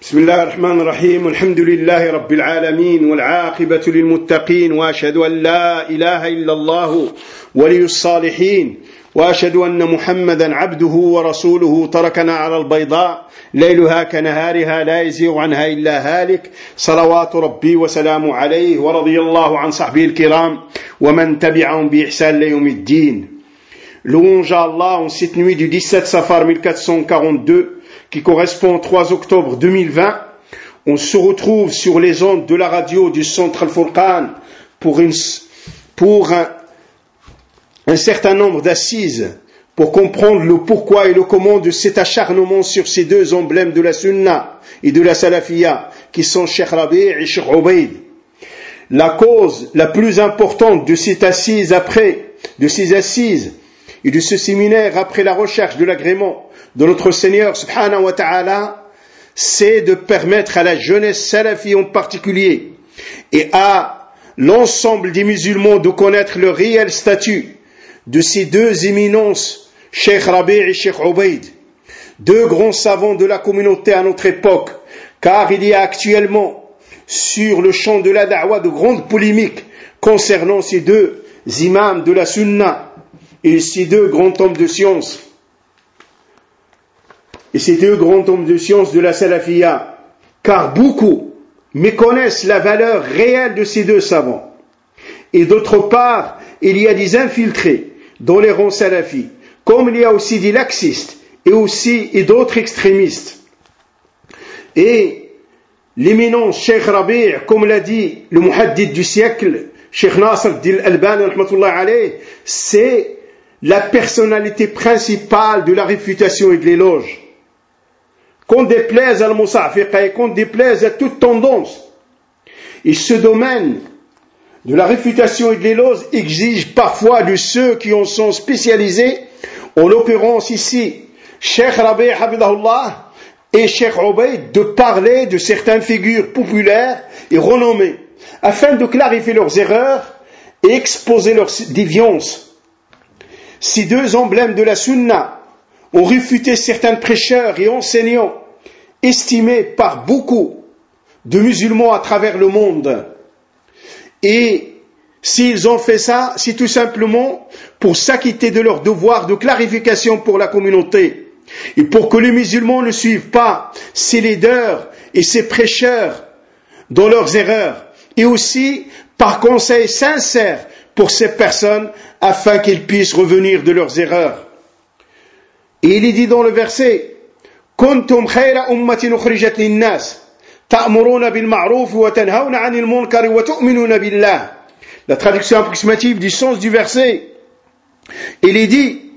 بسم الله الرحمن الرحيم الحمد لله رب العالمين والعاقبة للمتقين وأشهد أن لا إله إلا الله ولي الصالحين وأشهد أن محمدا عبده ورسوله تركنا على البيضاء ليلها كنهارها لا يزيغ عنها إلا هالك صلوات ربي وسلام عليه ورضي الله عن صحبه الكرام ومن تبعهم بإحسان ليوم الدين. Louange à Allah en cette nuit du 17 Safar 1442 qui correspond au 3 octobre 2020, on se retrouve sur les ondes de la radio du Centre Al-Furqan pour un certain nombre d'assises pour comprendre le pourquoi et le comment de cet acharnement sur ces deux emblèmes de la Sunna et de la Salafiyya qui sont Cheikh Rabi' et Cheikh Ubaid. La cause la plus importante de cette assise et de ce séminaire après la recherche de l'agrément de notre Seigneur subhanahu wa ta'ala, c'est de permettre à la jeunesse salafi en particulier et à l'ensemble des musulmans de connaître le réel statut de ces deux éminences, Cheikh Rabi' et Cheikh Ubaid, deux grands savants de la communauté à notre époque, car il y a actuellement sur le champ de la da'wa de grandes polémiques concernant ces deux imams de la Sunna et ces deux grands hommes de science. Et ces deux grands hommes de science de la Salafiyya, car beaucoup méconnaissent la valeur réelle de ces deux savants. Et d'autre part, il y a des infiltrés dans les rangs salafis, comme il y a aussi des laxistes et d'autres extrémistes. Et l'éminent Cheikh Rabi', comme l'a dit le muhaddith du siècle, Cheikh Nasr al-Albani, c'est la personnalité principale de la réfutation et de l'éloge. Qu'on déplaise à al-Musafiqa et qu'on déplaise à toute tendance. Et ce domaine de la réfutation et de l'éloge exige parfois de ceux qui en sont spécialisés, en l'occurrence ici, Cheikh Rabi' Habibullah et Cheikh Ubaid, de parler de certaines figures populaires et renommées, afin de clarifier leurs erreurs et exposer leurs déviances. Ces deux emblèmes de la Sunna ont réfuté certains prêcheurs et enseignants estimés par beaucoup de musulmans à travers le monde. Et s'ils ont fait ça, c'est tout simplement pour s'acquitter de leur devoir de clarification pour la communauté. Et pour que les musulmans ne suivent pas ces leaders et ces prêcheurs dans leurs erreurs. Et aussi par conseil sincère pour ces personnes afin qu'ils puissent revenir de leurs erreurs. Et il est dit dans le verset Kuntum khayra ummatin ukhrijat lin-nas ta'muruna bil ma'ruf wa tanhauna 'anil munkar wa tu'minuna billah. La traduction approximative du sens du verset. Il est dit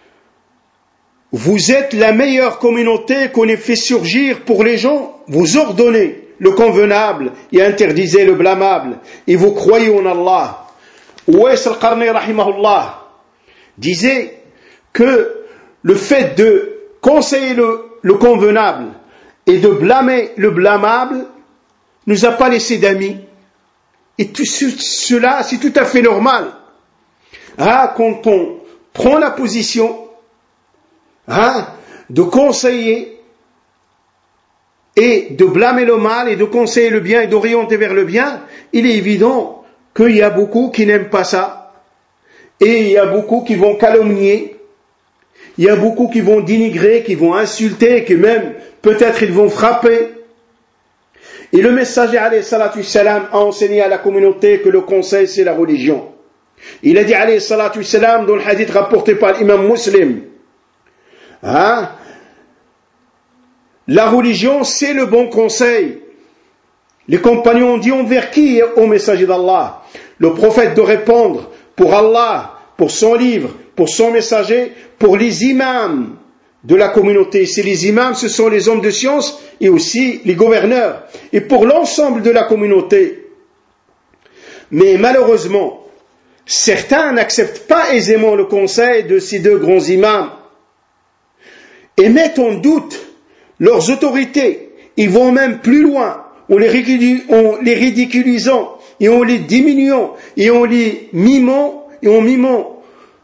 vous êtes la meilleure communauté qu'on ait fait surgir pour les gens, vous ordonnez le convenable et interdisez le blâmable et vous croyez en Allah. Uwais al-Qarni rahimahullah disait que le fait de conseiller le convenable et de blâmer le blâmable ne nous a pas laissé d'amis. Et tout cela, c'est tout à fait normal. Quand on prend la position de conseiller et de blâmer le mal et de conseiller le bien et d'orienter vers le bien, il est évident qu'il y a beaucoup qui n'aiment pas ça. Et il y a beaucoup qui vont calomnier. Il y a beaucoup qui vont dénigrer, qui vont insulter, qui même, peut-être ils vont frapper. Et le messager, alayhi salatu salam, a enseigné à la communauté que le conseil, c'est la religion. Il a dit, alayhi salatu salam, dans le hadith rapporté par l'imam Muslim, la religion, c'est le bon conseil. Les compagnons ont dit envers qui au messager d'Allah? Le prophète de répondre pour Allah, pour son livre, pour son messager, pour les imams de la communauté. C'est les imams, ce sont les hommes de science et aussi les gouverneurs. Et pour l'ensemble de la communauté. Mais malheureusement, certains n'acceptent pas aisément le conseil de ces deux grands imams et mettent en doute leurs autorités. Ils vont même plus loin, en les ridiculisant et en les diminuant et en les mimant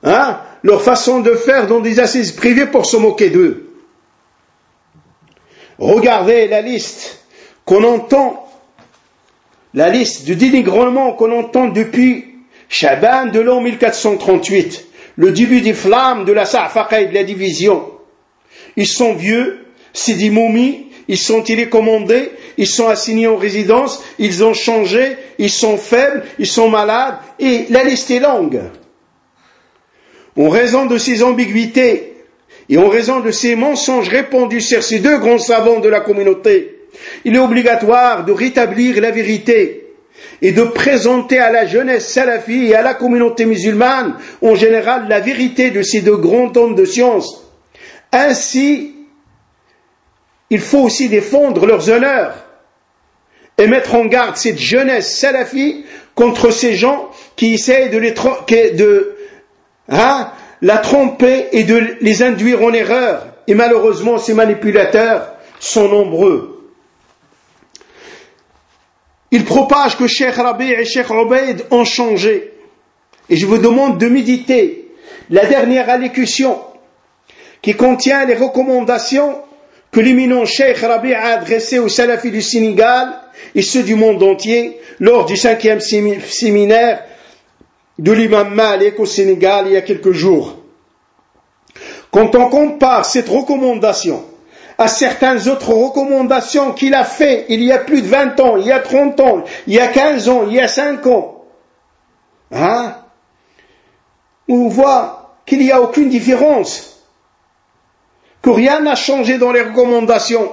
leur façon de faire dans des assises privées pour se moquer d'eux. Regardez la liste qu'on entend, la liste de dénigrement qu'on entend depuis Chaban de l'an 1438, le début des flammes de la Sa'faqa et de la division. Ils sont vieux, c'est des momies, ils sont télécommandés, ils sont assignés en résidence, ils ont changé, ils sont faibles, ils sont malades, et la liste est longue. En raison de ces ambiguïtés et en raison de ces mensonges répandus sur ces deux grands savants de la communauté, il est obligatoire de rétablir la vérité et de présenter à la jeunesse salafie et à la communauté musulmane en général la vérité de ces deux grands hommes de science. Ainsi, il faut aussi défendre leurs honneurs et mettre en garde cette jeunesse salafie contre ces gens qui essayent de la tromper et de les induire en erreur. Et malheureusement, ces manipulateurs sont nombreux. Ils propagent que Cheikh Rabi' et Cheikh Obaid ont changé. Et je vous demande de méditer la dernière allocution qui contient les recommandations que l'éminent Cheikh Rabi' a adressées aux salafis du Sénégal et ceux du monde entier lors du 5e séminaire de l'imam Malik au Sénégal il y a quelques jours. Quand on compare cette recommandation à certaines autres recommandations qu'il a fait il y a plus de 20 ans, il y a 30 ans, il y a 15 ans, il y a 5 ans, on voit qu'il n'y a aucune différence, que rien n'a changé dans les recommandations,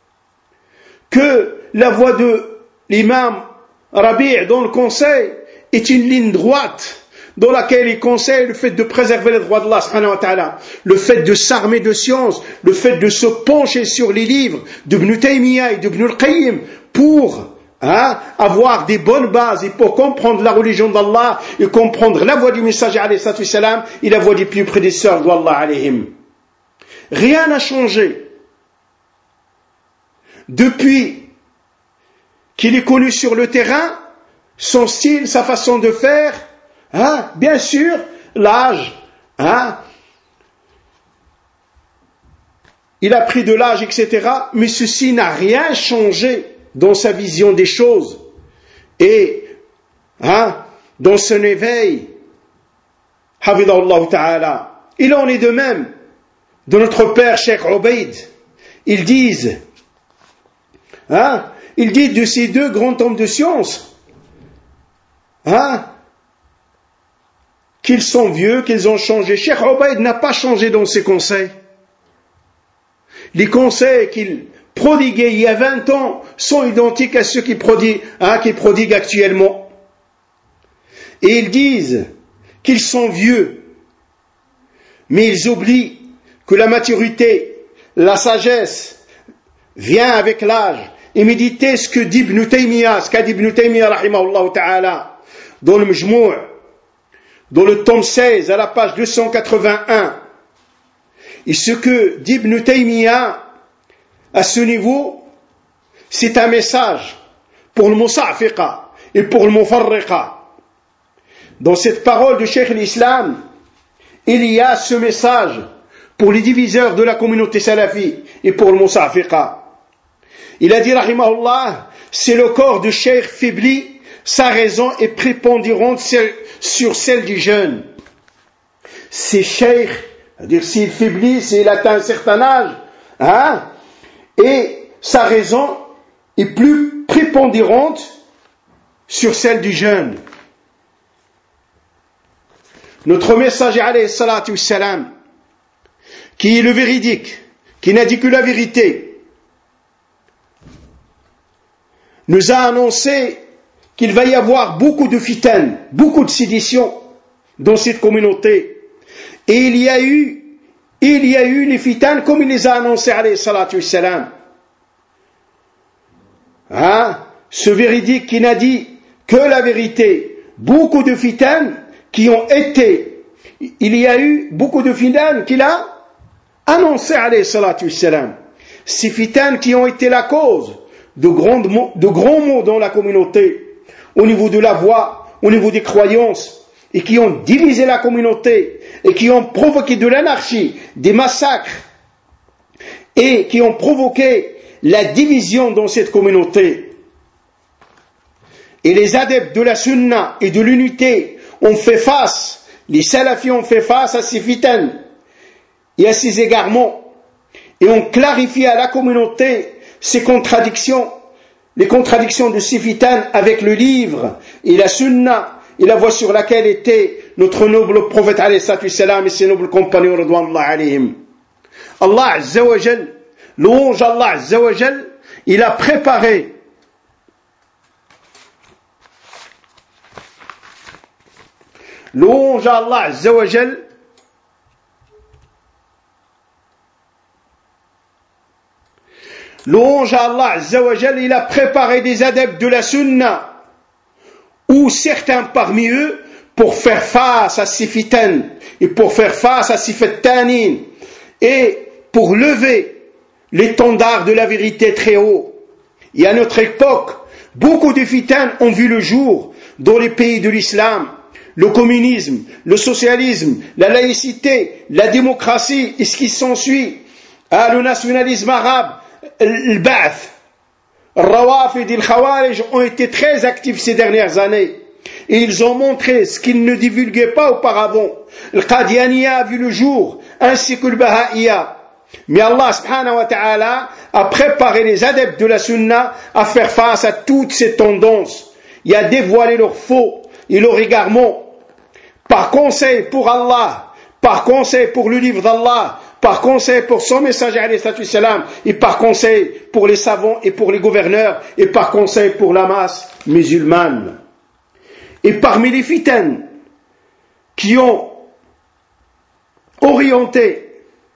que la voix de l'imam Rabi' dans le conseil est une ligne droite dans laquelle il conseille le fait de préserver les droits d'Allah subhanahu wa ta'ala, le fait de s'armer de science, le fait de se pencher sur les livres d'Ibn Taymiyyah et d'Ibn al-Qayyim pour avoir des bonnes bases et pour comprendre la religion d'Allah et comprendre la voie du messager alayhi salatu wassalam et la voie des plus prédécesseurs d'Allah alayhim. Rien n'a changé depuis qu'il est connu sur le terrain, son style, sa façon de faire, bien sûr, l'âge, il a pris de l'âge, etc., mais ceci n'a rien changé dans sa vision des choses et dans son éveil. Hafidhahullah ta'ala. Il en est de même de notre père Cheikh Obaid. Ils disent de ces deux grands hommes de science qu'ils sont vieux, qu'ils ont changé. Cheikh Obaid n'a pas changé dans ses conseils. Les conseils qu'il prodiguait il y a 20 ans sont identiques à ceux qu'il prodigue actuellement. Et ils disent qu'ils sont vieux, mais ils oublient que la maturité, la sagesse vient avec l'âge. Et méditez ce qu'a dit Ibn Taymiyyah rahimahullah ta'ala dans le Majmou', dans le tome 16 à la page 281. Et ce que dit Ibn Taymiyyah à ce niveau, c'est un message pour le Musafiqa et pour le Mufarriqa. Dans cette parole de Cheikh l'Islam, il y a ce message pour les diviseurs de la communauté salafi et pour le Musafiqa. Il a dit, rahimahullah, c'est le corps du Cheikh faibli, sa raison est prépondérante sur celle du jeune. C'est Cheikh, c'est-à-dire s'il faiblit, s'il atteint un certain âge, et sa raison est plus prépondérante sur celle du jeune. Notre messager alayhi salatu wassalam, qui est le véridique, qui n'a dit que la vérité, nous a annoncé qu'il va y avoir beaucoup de fitanes, beaucoup de séditions dans cette communauté. Et il y a eu les fitanes comme il les a annoncés alayhi salatu wassalam. Ce véridique qui n'a dit que la vérité, beaucoup de fitanes qui ont été, il y a eu beaucoup de fitanes qu'il a annoncé alayhi salatu wassalam. Ces fitanes qui ont été la cause de grands maux dans la communauté, au niveau de la voix, au niveau des croyances, et qui ont divisé la communauté, et qui ont provoqué de l'anarchie, des massacres, et qui ont provoqué la division dans cette communauté. Et les adeptes de la sunna et de l'unité ont fait face, les salafis ont fait face à ces fitanes et à ces égarements, et ont clarifié à la communauté ces contradictions, les contradictions de ces fitanes avec le livre et la sunna et la voie sur laquelle était notre noble prophète alayhi salatu salam et ses nobles compagnons radouanallah alayhim. Allah Azza wa Jal, louange Allah Azza wa Jal, il a préparé louange à Allah Azza wa Jal, louange à Allah Azza wa Jal, il a préparé des adeptes de la sunna ou certains parmi eux pour faire face à ces fitanes et pour faire face à ces fattanin et pour lever l'étendard de la vérité très haut. Et à notre époque, beaucoup de fitanes ont vu le jour dans les pays de l'islam. Le communisme, le socialisme, la laïcité, la démocratie et ce qui s'ensuit, le nationalisme arabe, le Ba'ath, le Rawafid et le Khawarij ont été très actifs ces dernières années. Et ils ont montré ce qu'ils ne divulguaient pas auparavant. Le Qadianiya a vu le jour, ainsi que le Baha'iyya. Mais Allah subhanahu wa ta'ala a préparé les adeptes de la sunna à faire face à toutes ces tendances et à dévoiler leurs faux et leurs égarements. Par conseil pour Allah, par conseil pour le livre d'Allah, par conseil pour son messager alayhi salatu salam, et par conseil pour les savants et pour les gouverneurs, et par conseil pour la masse musulmane. Et parmi les fitanes qui ont orienté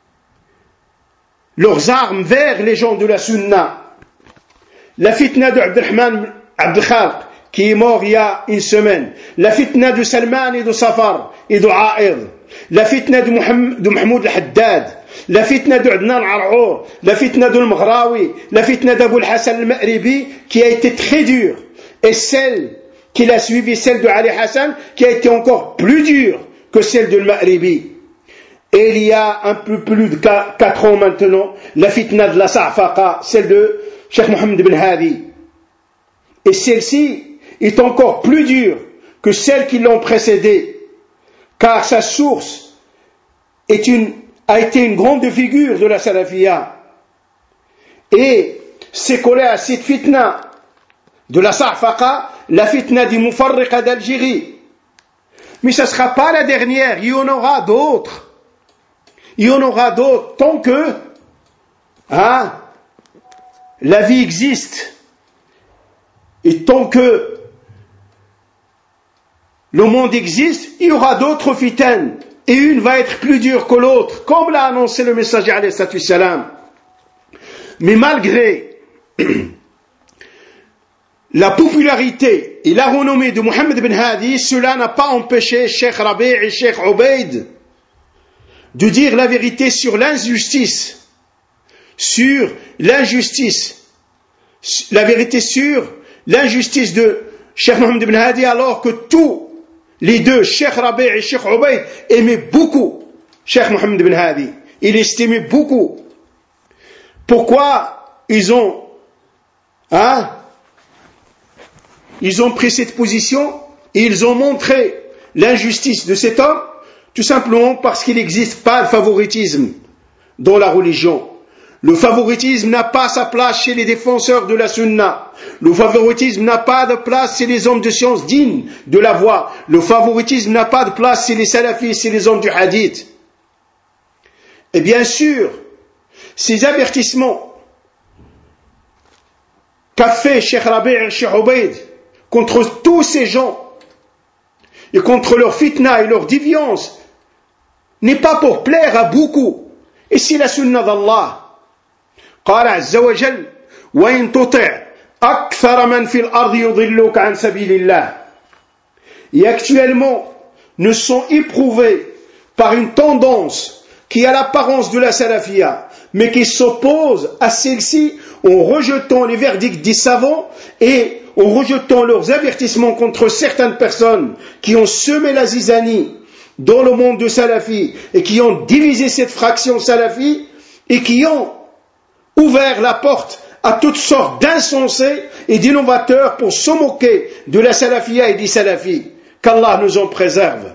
leurs armes vers les gens de la sunna, la fitna de Abdurrahman Abdel Khalq, qui est mort il y a une semaine, la fitna de Salman et de Safar et de A'ir, la fitna de Mahmoud al-Haddad, la fitna de Adnan al-Ar'our, la fitna de al-Maghrawi, la fitna d'Abu al-Hassan al-Ma'ribi, qui a été très dure, et celle qui l'a suivi, celle de Ali Hassan, qui a été encore plus dure que celle de al-Ma'ribi. Et il y a un peu plus de 4 ans maintenant, la fitna de la Sa'faqa, celle de Cheikh Mohammed bin Hadi. Et celle-ci est encore plus dure que celles qui l'ont précédée, car sa source a été une grande figure de la salafiyya. Et c'est collé à cette fitna de la Sa'faqa, la fitna du Mufarriqa d'Algérie. Mais ce ne sera pas la dernière, il y en aura d'autres. Il y en aura d'autres tant que la vie existe. Et tant que le monde existe, il y aura d'autres fitanes. Et une va être plus dure que l'autre, comme l'a annoncé le messager alayhi salatu salam. Mais malgré la popularité et la renommée de Mohammed bin Hadi, cela n'a pas empêché Cheikh Rabi' et Cheikh Ubaid de dire la vérité sur l'injustice. La vérité sur l'injustice de Cheikh Mohammed bin Hadi, alors que tous les deux, Cheikh Rabi' et Cheikh Ubaid, aimaient beaucoup Cheikh Mohammed bin Hadi. Ils l'estimaient beaucoup. Pourquoi ils ont pris cette position et ils ont montré l'injustice de cet homme? Tout simplement parce qu'il n'existe pas le favoritisme dans la religion. Le favoritisme n'a pas sa place chez les défenseurs de la sunna. Le favoritisme n'a pas de place chez les hommes de science dignes de la voie. Le favoritisme n'a pas de place chez les salafis, chez les hommes du hadith. Et bien sûr, ces avertissements qu'a fait Cheikh Rabi' et Cheikh Ubaid contre tous ces gens et contre leur fitna et leur déviance n'est pas pour plaire à beaucoup. Et c'est la sunna d'Allah. قال عز وجل وإن تطع أكثر من في الأرض يضلوك عن سبيل الله. Et actuellement ne sont éprouvés par une tendance qui a l'apparence de la salafiyya, mais qui s'oppose à celle-ci en rejetant les verdicts des savants et en rejetant leurs avertissements contre certaines personnes qui ont semé la zizanie dans le monde de salafi et qui ont divisé cette fraction salafi et qui ont ouvert la porte à toutes sortes d'insensés et d'innovateurs pour se moquer de la salafia et des salafis. Qu'Allah nous en préserve.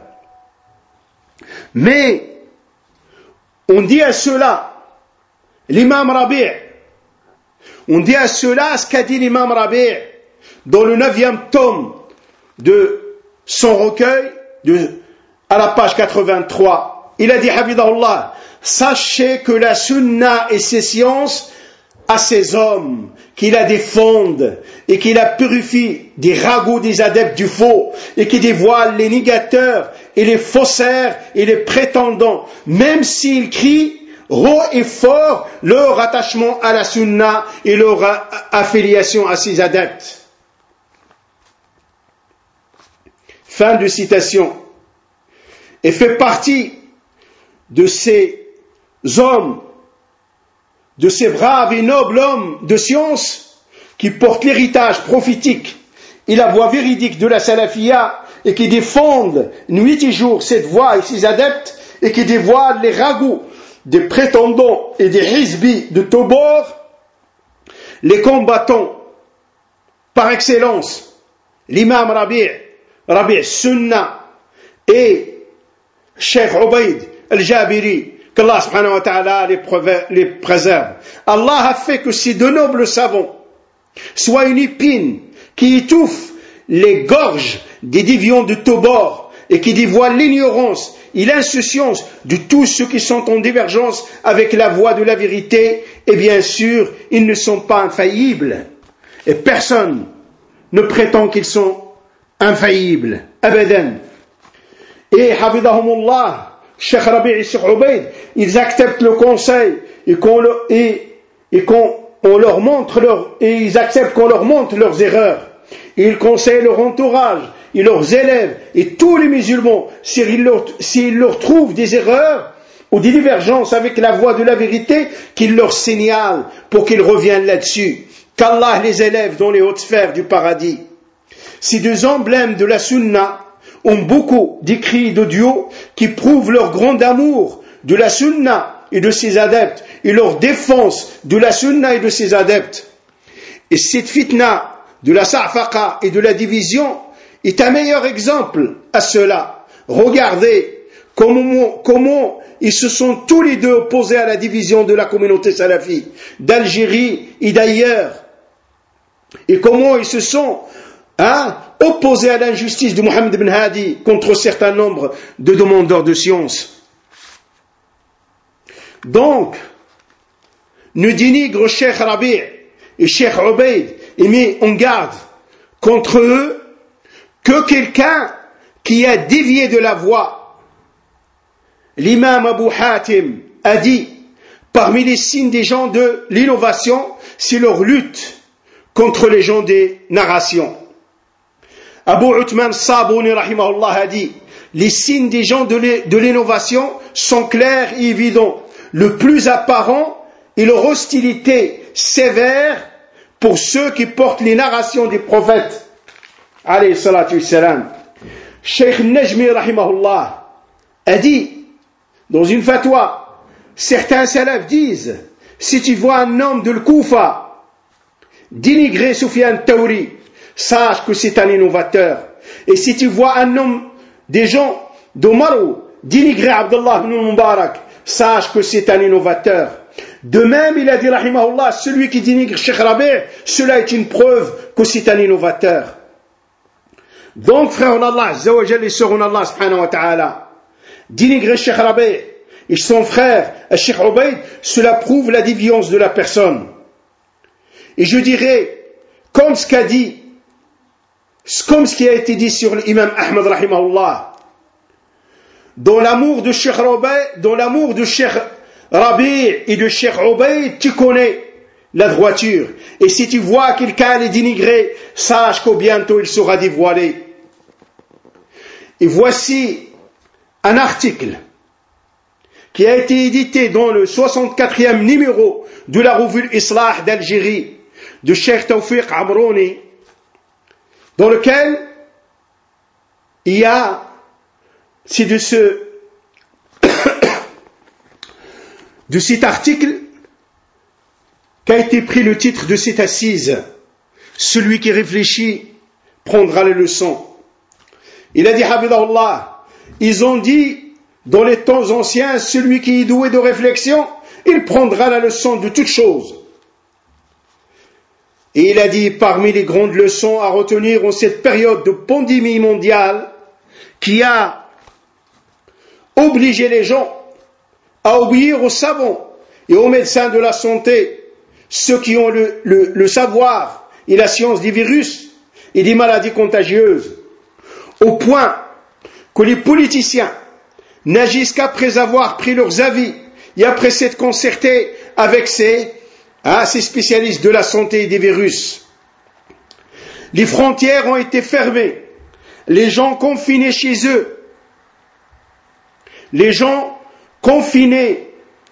Mais on dit à cela, l'imam Rabi', on dit à cela ce qu'a dit l'imam Rabi' dans le 9e tome de son recueil, à la page 83. Il a dit, Hafidahullah, sachez que la sunna et ses sciences à ces hommes qui la défendent et qui la purifient des ragots des adeptes du faux et qui dévoilent les négateurs et les faussaires et les prétendants, même s'ils crient haut et fort leur attachement à la sunna et leur affiliation à ses adeptes. Fin de citation. Et fait partie de ces hommes, de ces braves et nobles hommes de science qui portent l'héritage prophétique et la voie véridique de la salafia et qui défendent nuit et jour cette voie et ses adeptes et qui dévoilent les ragots des prétendants et des hizbis de tous bords, les combattants par excellence, l'imam Rabi' Sunna et Cheikh Ubayd al-Jabiri, qu'Allah subhanahu wa ta'ala les préserve. Allah a fait que ces deux nobles savants soient une épine qui étouffe les gorges des déviants de tous bords et qui dévoile l'ignorance et l'insouciance de tous ceux qui sont en divergence avec la voie de la vérité. Et bien sûr, ils ne sont pas infaillibles. Et personne ne prétend qu'ils sont infaillibles. Abadan. Et Hafidahumullah, Cheikh Rabi' et Cheikh Ubayd, ils acceptent le conseil et ils acceptent qu'on leur montre leurs erreurs. Et ils conseillent leur entourage et leurs élèves et tous les musulmans, s'ils leur trouvent des erreurs ou des divergences avec la voie de la vérité, qu'ils leur signalent pour qu'ils reviennent là-dessus. Qu'Allah les élève dans les hautes sphères du paradis. Ces deux emblèmes de la sunna ont beaucoup d'écrits d'audio qui prouvent leur grand amour de la sunna et de ses adeptes et leur défense de la sunna et de ses adeptes. Et cette fitna de la sa'faqa et de la division est un meilleur exemple à cela. Regardez comment ils se sont tous les deux opposés à la division de la communauté salafi d'Algérie et d'ailleurs, et comment ils se sont opposés à l'injustice de Mohammed ibn Hadi contre un certain nombre de demandeurs de science. Donc, ne dénigre Cheikh Rabi' et Cheikh Ubayd et met en garde contre eux que quelqu'un qui a dévié de la voie. L'imam Abu Hatim a dit, parmi les signes des gens de l'innovation, c'est leur lutte contre les gens des narrations. Abu Uthman Sabuni rahimahullah a dit, les signes des gens de l'innovation sont clairs et évidents. Le plus apparent est leur hostilité sévère pour ceux qui portent les narrations des prophètes. Alayhi salatu wassalam. Cheikh Najmi rahimahullah a dit, dans une fatwa, certains salafs disent, si tu vois un homme de l'Koufa dénigrer Sufyan Tawri, sache que c'est un innovateur. Et si tu vois un homme, des gens d'Omarou dénigrer Abdullah ibn Mubarak, sache que c'est un innovateur. De même, il a dit, rahimahullah, celui qui dénigre Cheikh Rabi', cela est une preuve que c'est un innovateur. Donc, frère en Allah, Azzawajal et sœur en Allah, subhanahu wa ta'ala, dénigrer Cheikh Rabi' et son frère, Cheikh Ubayd, cela prouve la déviance de la personne. Et je dirais, comme ce qui a été dit sur l'imam Ahmad, rahimahullah, dans l'amour de Cheikh Rabi' et de Cheikh Ubayd, tu connais la droiture. Et si tu vois quelqu'un les dénigrer, sache qu'au bientôt il sera dévoilé. Et voici un article qui a été édité dans le 64e numéro de la revue Islah d'Algérie de Cheikh Tawfiq Amrouni, dans lequel il y a, c'est de cet article qu'a été pris le titre de cette assise. Celui qui réfléchit prendra les leçons. Il a dit, Habibullah, ils ont dit dans les temps anciens, celui qui est doué de réflexion, il prendra la leçon de toutes choses. Et il a dit, parmi les grandes leçons à retenir en cette période de pandémie mondiale qui a obligé les gens à obéir aux savants et aux médecins de la santé, ceux qui ont le savoir et la science des virus et des maladies contagieuses, au point que les politiciens n'agissent qu'après avoir pris leurs avis et après s'être concertés avec ces spécialistes de la santé et des virus. Les frontières ont été fermées, les gens confinés chez eux, les gens confinés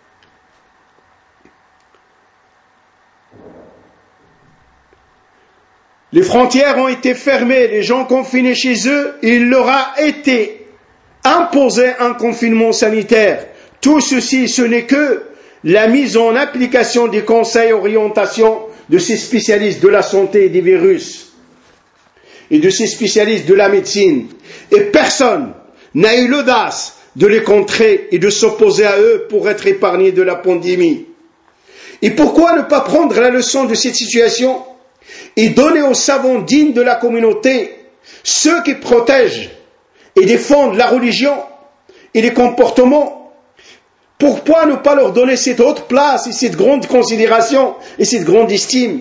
les frontières ont été fermées, les gens confinés chez eux, il leur a été imposé un confinement sanitaire. Tout ceci, ce n'est que la mise en application des conseils et orientations de ces spécialistes de la santé et des virus et de ces spécialistes de la médecine. Et personne n'a eu l'audace de les contrer et de s'opposer à eux pour être épargné de la pandémie. Et pourquoi ne pas prendre la leçon de cette situation et donner aux savants dignes de la communauté, ceux qui protègent et défendent la religion et les comportements, pourquoi ne pas leur donner cette haute place et cette grande considération et cette grande estime?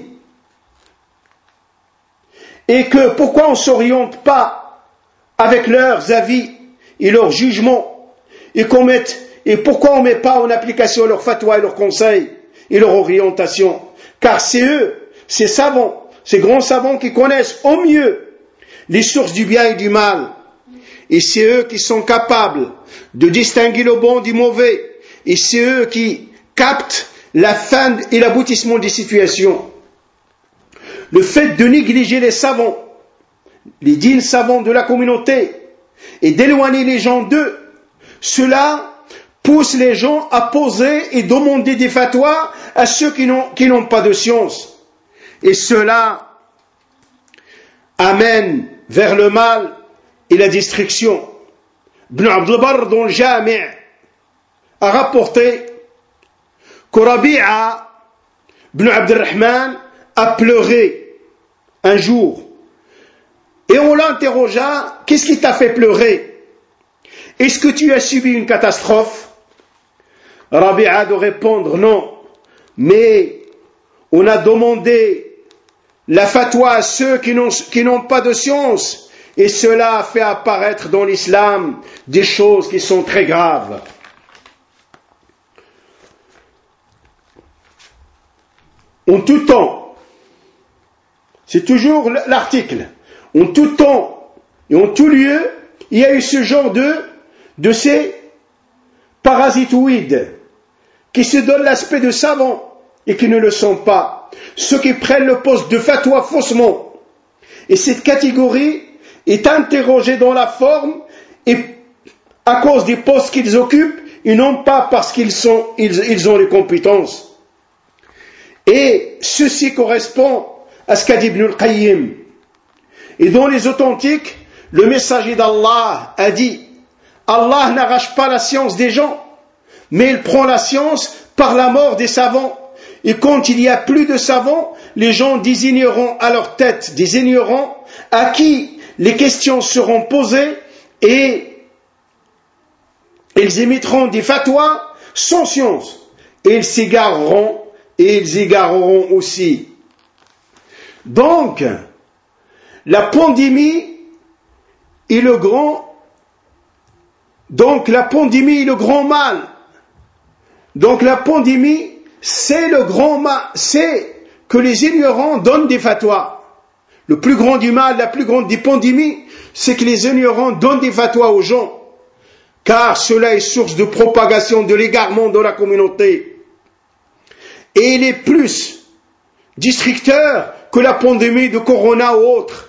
Et que pourquoi on ne s'oriente pas avec leurs avis et leurs jugements et pourquoi on ne met pas en application leurs fatwas et leurs conseils et leur orientation? Car c'est eux, ces savants, ces grands savants qui connaissent au mieux les sources du bien et du mal. Et c'est eux qui sont capables de distinguer le bon du mauvais. Et c'est eux qui captent la fin et l'aboutissement des situations. Le fait de négliger les savants, les dignes savants de la communauté, et d'éloigner les gens d'eux, cela pousse les gens à poser et demander des fatwas à ceux qui n'ont pas de science. Et cela amène vers le mal et la destruction. Ibn Abd al-Barr dans le Jami' a rapporté que Rabi'a ibn Abd al-Rahman a pleuré un jour. Et on l'interrogea, qu'est-ce qui t'a fait pleurer? Est-ce que tu as subi une catastrophe? Rabi'a a de répondre non, mais on a demandé la fatwa à ceux qui n'ont pas de science, et cela a fait apparaître dans l'islam des choses qui sont très graves. En tout temps, c'est toujours l'article, en tout temps et en tout lieu, il y a eu ce genre de ces parasitoïdes qui se donnent l'aspect de savants et qui ne le sont pas. Ceux qui prennent le poste de fatwa faussement. Et cette catégorie est interrogée dans la forme et à cause des postes qu'ils occupent et non pas parce qu'ils ont les compétences. Et ceci correspond à ce qu'a dit Ibn al-Qayyim. Et dans les authentiques, le messager d'Allah a dit, Allah n'arrache pas la science des gens, mais il prend la science par la mort des savants. Et quand il y a plus de savants, les gens désigneront à leur tête des ignorants à qui les questions seront posées et ils émettront des fatwas sans science. Et ils s'égareront et ils égareront aussi. Donc, la pandémie est le grand mal. Donc la pandémie, c'est le grand mal, c'est que les ignorants donnent des fatwas. Le plus grand du mal, la plus grande des pandémies, c'est que les ignorants donnent des fatwas aux gens, car cela est source de propagation de l'égarement de la communauté. Et il est plus destructeur que la pandémie de Corona ou autre.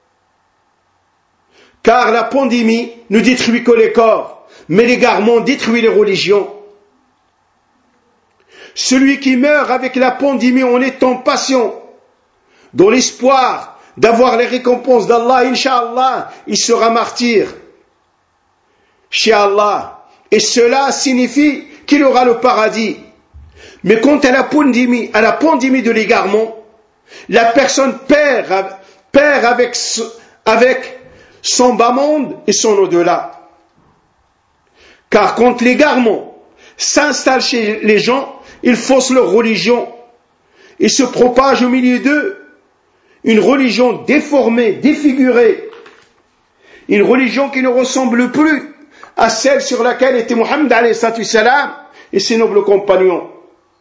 Car la pandémie ne détruit que les corps, mais l'égarement détruit les religions. Celui qui meurt avec la pandémie en étant patient, dans l'espoir d'avoir les récompenses d'Allah, Inch'Allah, il sera martyr chez Allah. Et cela signifie qu'il aura le paradis. Mais quant à la pandémie de l'égarement, la personne perd avec son bas monde et son au-delà. Car quand l'égarement s'installe chez les gens, ils faussent leur religion et se propage au milieu d'eux une religion déformée, défigurée, une religion qui ne ressemble plus à celle sur laquelle était Mohammed alayhi salam et ses nobles compagnons.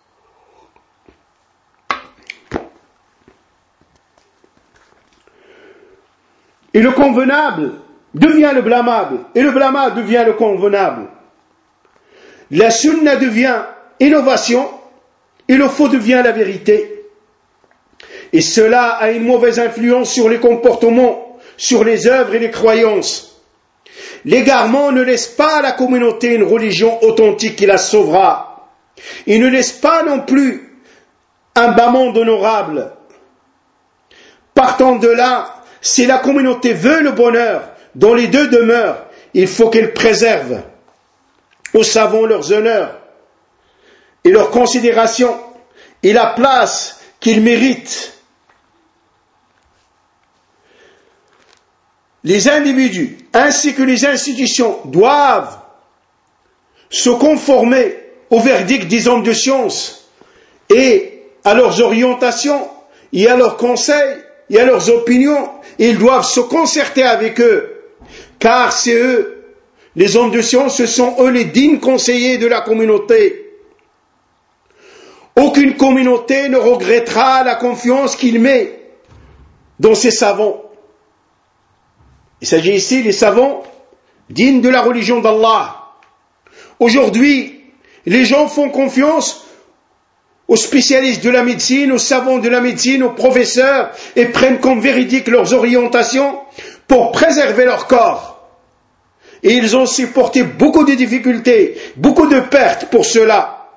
Et le convenable devient le blâmable, et le blâmable devient le convenable. La sunna devient innovation, et le faux devient la vérité. Et cela a une mauvaise influence sur les comportements, sur les œuvres et les croyances. L'égarement ne laisse pas à la communauté une religion authentique qui la sauvera. Il ne laisse pas non plus un bas monde honorable. Partant de là, si la communauté veut le bonheur dans les deux demeures, il faut qu'elle préserve aux savants leurs honneurs et leur considération et la place qu'ils méritent. Les individus ainsi que les institutions doivent se conformer au verdict des hommes de science et à leurs orientations et à leurs conseils et à leurs opinions. Ils doivent se concerter avec eux, car c'est eux, les hommes de science, ce sont eux les dignes conseillers de la communauté. Aucune communauté ne regrettera la confiance qu'il met dans ses savants. Il s'agit ici des savants dignes de la religion d'Allah. Aujourd'hui, les gens font confiance aux spécialistes de la médecine, aux savants de la médecine, aux professeurs, et prennent comme véridique leurs orientations pour préserver leur corps. Et ils ont supporté beaucoup de difficultés, beaucoup de pertes pour cela.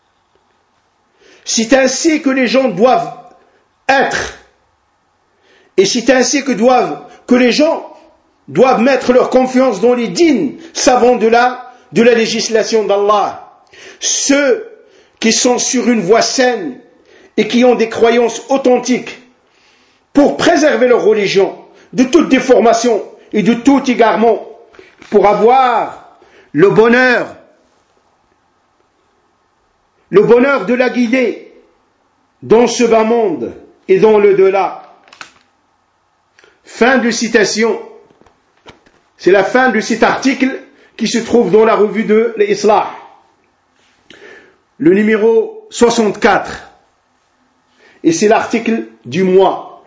C'est ainsi que les gens doivent être, et c'est ainsi que les gens doivent mettre leur confiance dans les dignes savants de la législation d'Allah. Ceux qui sont sur une voie saine et qui ont des croyances authentiques pour préserver leur religion de toute déformation et de tout égarement, pour avoir le bonheur de la guider dans ce bas monde et dans le delà. Fin de citation. C'est la fin de cet article qui se trouve dans la revue de l'Islah. Le numéro 64. Et c'est l'article du mois.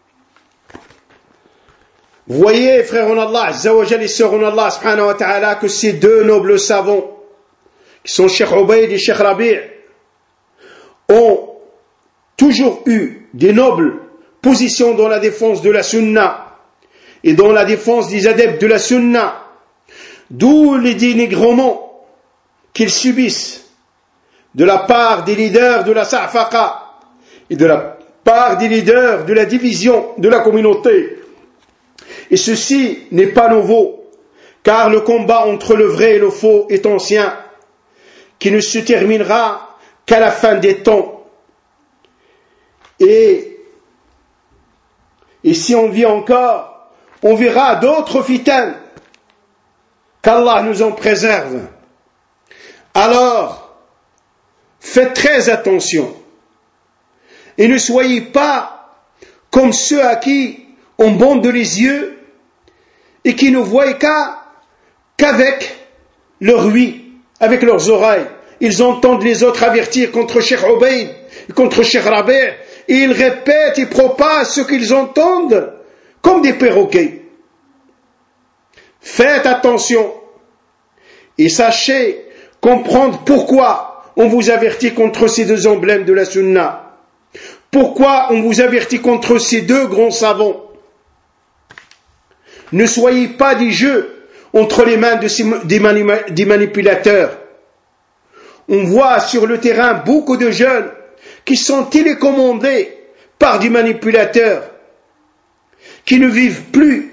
Vous voyez, frères en Allah, Azza wa Jal et sœurs en Allah, subhanahu wa ta'ala, que ces deux nobles savants, qui sont Cheikh Ubayd et Cheikh Rabi', ont toujours eu des nobles positions dans la défense de la sunna et dans la défense des adeptes de la sunna, d'où les dénigrements qu'ils subissent de la part des leaders de la Sa'faqa et de la part des leaders de la division de la communauté. Et ceci n'est pas nouveau, car le combat entre le vrai et le faux est ancien, qui ne se terminera qu'à la fin des temps. Et si on vit encore, on verra d'autres fitanes, qu'Allah nous en préserve. Alors, faites très attention et ne soyez pas comme ceux à qui on bande les yeux et qui ne voient qu'avec leur ouïe, avec leurs oreilles. Ils entendent les autres avertir contre Cheikh Ubayd et contre Cheikh Rabi', et ils répètent et propagent ce qu'ils entendent comme des perroquets. Faites attention et sachez comprendre pourquoi on vous avertit contre ces deux emblèmes de la sunna. Pourquoi on vous avertit contre ces deux grands savants. Ne soyez pas des jeux entre les mains des manipulateurs. on voit sur le terrain beaucoup de jeunes qui sont télécommandés par des manipulateurs, qui ne vivent plus,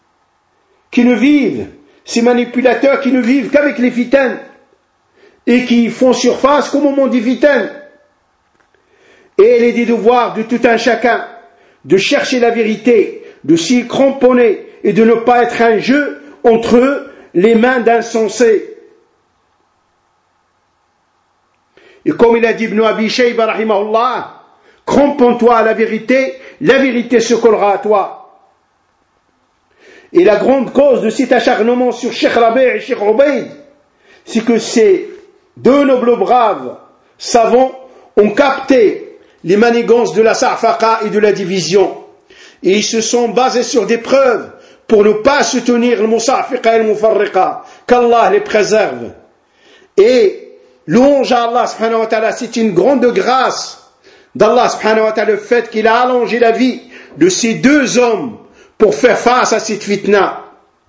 ces manipulateurs qui ne vivent qu'avec les fitanes et qui font surface qu'au moment des fitanes. Et il est des devoirs de tout un chacun de chercher la vérité, de s'y cramponner et de ne pas être un jeu entre les mains d'insensés. Et comme il a dit Ibn Abi Shayba rahimahullah, cramponne-toi à la vérité se collera à toi. Et la grande cause de cet acharnement sur Cheikh Rabi' et Cheikh Ubayd, c'est que ces deux nobles braves savants ont capté les manigances de la sa'faqa et de la division. Et ils se sont basés sur des preuves pour ne pas soutenir le musafiqa et le mufarriqa. Qu'Allah les préserve. Et louange à Allah subhanahu wa ta'ala, c'est une grande grâce d'Allah subhanahu wa ta'ala, le fait qu'il a allongé la vie de ces deux hommes pour faire face à cette fitna.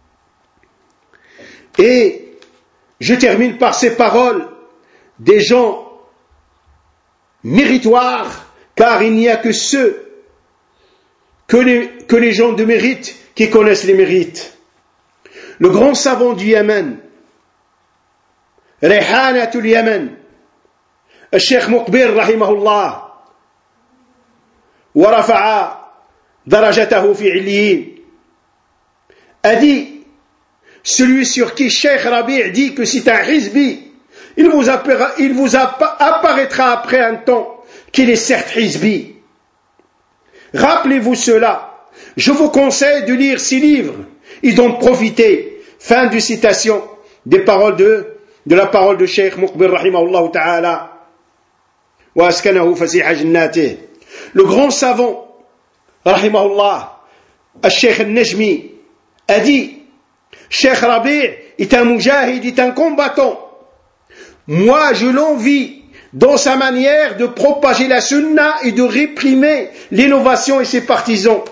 Et je termine par ces paroles des gens méritoires, car il n'y a que ceux que les gens de mérite qui connaissent les mérites. Le grand savant du Yémen, Rayhanatul Yémen, le Cheikh Muqbir rahimahullah, wa rafa'a darajatahu fi illiyin, a dit, celui sur qui Cheikh Rabi' dit que c'est un hizbi, il vous apparaîtra après un temps qu'il est certes hizbi. Rappelez-vous cela. Je vous conseille de lire ces livres et d'en profiter. Fin de citation des paroles de la parole de Cheikh Muqbir rahimahullah ta'ala. Wa askanahu fasiha jannatih. Le grand savant rahimahullah, Cheikh al-Najmi, a dit, Cheikh Rabi' est un mujahid, est un combattant. Moi, je l'envie dans sa manière de propager la sunna et de réprimer l'innovation et ses partisans.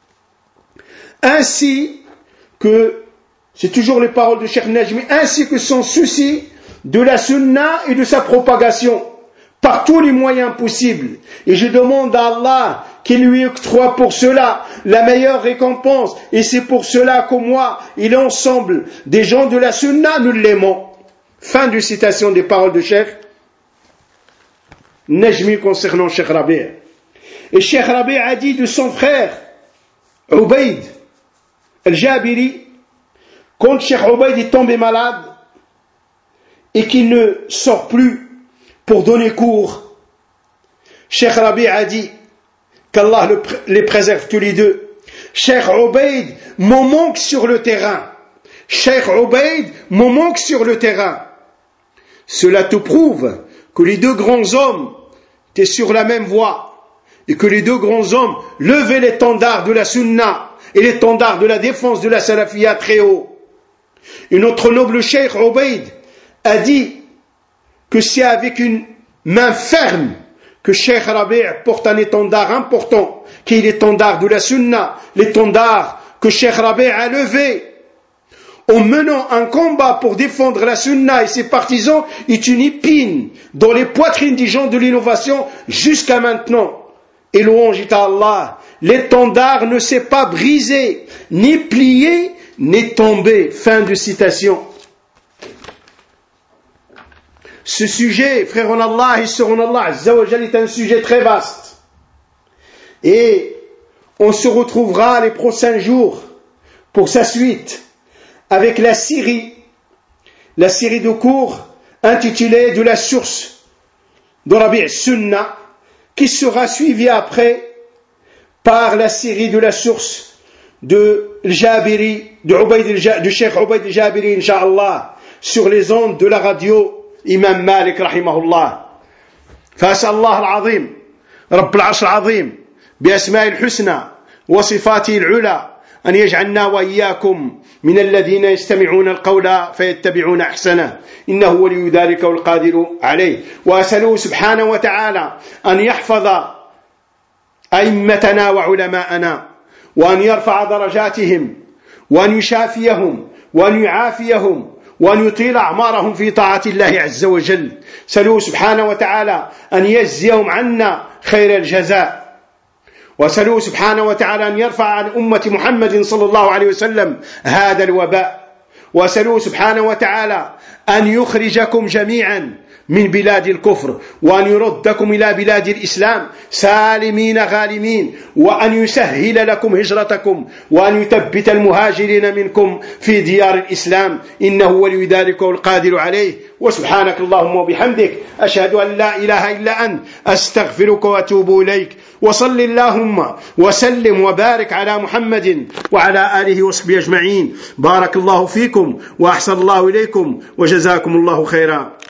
Ainsi que, c'est toujours les paroles de Cheikh Najmi, ainsi que son souci de la sunna et de sa propagation par tous les moyens possibles. Et je demande à Allah qu'il lui octroie pour cela la meilleure récompense. Et c'est pour cela que moi et l'ensemble des gens de la sunna, nous l'aimons. Fin de citation des paroles de Cheikh Najmi concernant Cheikh Rabi'. Et Cheikh Rabi' a dit de son frère Ubayd al-Jabiri, quand Cheikh Ubayd est tombé malade et qu'il ne sort plus pour donner cours, Cheikh Rabi' a dit qu'Allah les préserve tous les deux. Cheikh Ubayd m'en manque sur le terrain. Cheikh Ubayd m'en manque sur le terrain. Cela te prouve que les deux grands hommes étaient sur la même voie et que les deux grands hommes levaient l'étendard de la sunna et l'étendard de la défense de la salafiyya très haut. Et notre noble Cheikh Ubayd a dit que c'est avec une main ferme que Cheikh Rabi' porte un étendard important, qui est l'étendard de la sunna, l'étendard que Cheikh Rabi' a levé en menant un combat pour défendre la sunna et ses partisans, est une épine dans les poitrines des gens de l'innovation jusqu'à maintenant. Et louange est à Allah, l'étendard ne s'est pas brisé, ni plié, ni tombé. Fin de citation. Ce sujet, frère en Allah et sœur en Allah, Azzawajal, est un sujet très vaste. Et on se retrouvera les prochains jours pour sa suite avec la série de cours intitulée de la source de Rabi' Sunna, qui sera suivie après par la série de la source de Jabiri, de Cheikh Ubayd al-Jabiri, Inch'Allah, sur les ondes de la radio إمام مالك رحمه الله. فأسأل الله العظيم رب العرش العظيم بأسماء الحسنى وصفاته العلى أن يجعلنا وإياكم من الذين يستمعون القول فيتبعون أحسنه إنه ولي ذلك والقادر عليه. وأسأله سبحانه وتعالى أن يحفظ أئمتنا وعلماءنا وأن يرفع درجاتهم وأن يشافيهم وأن يعافيهم وأن يطيل أعمارهم في طاعة الله عز وجل. سألوه سبحانه وتعالى أن يجزيهم عنا خير الجزاء، وسألوه سبحانه وتعالى أن يرفع عن أمة محمد صلى الله عليه وسلم هذا الوباء، وسألوه سبحانه وتعالى أن يخرجكم جميعا من بلاد الكفر، وأن يردكم إلى بلاد الإسلام سالمين غالمين، وأن يسهل لكم هجرتكم، وأن يثبت المهاجرين منكم في ديار الإسلام، إنه ولي ذلك والقادر عليه. وسبحانك اللهم وبحمدك، أشهد أن لا إله إلا أنت، أستغفرك وأتوب إليك. وصل اللهم وسلم وبارك على محمد وعلى آله وصحبه أجمعين. بارك الله فيكم وأحسن الله إليكم وجزاكم الله خيرا.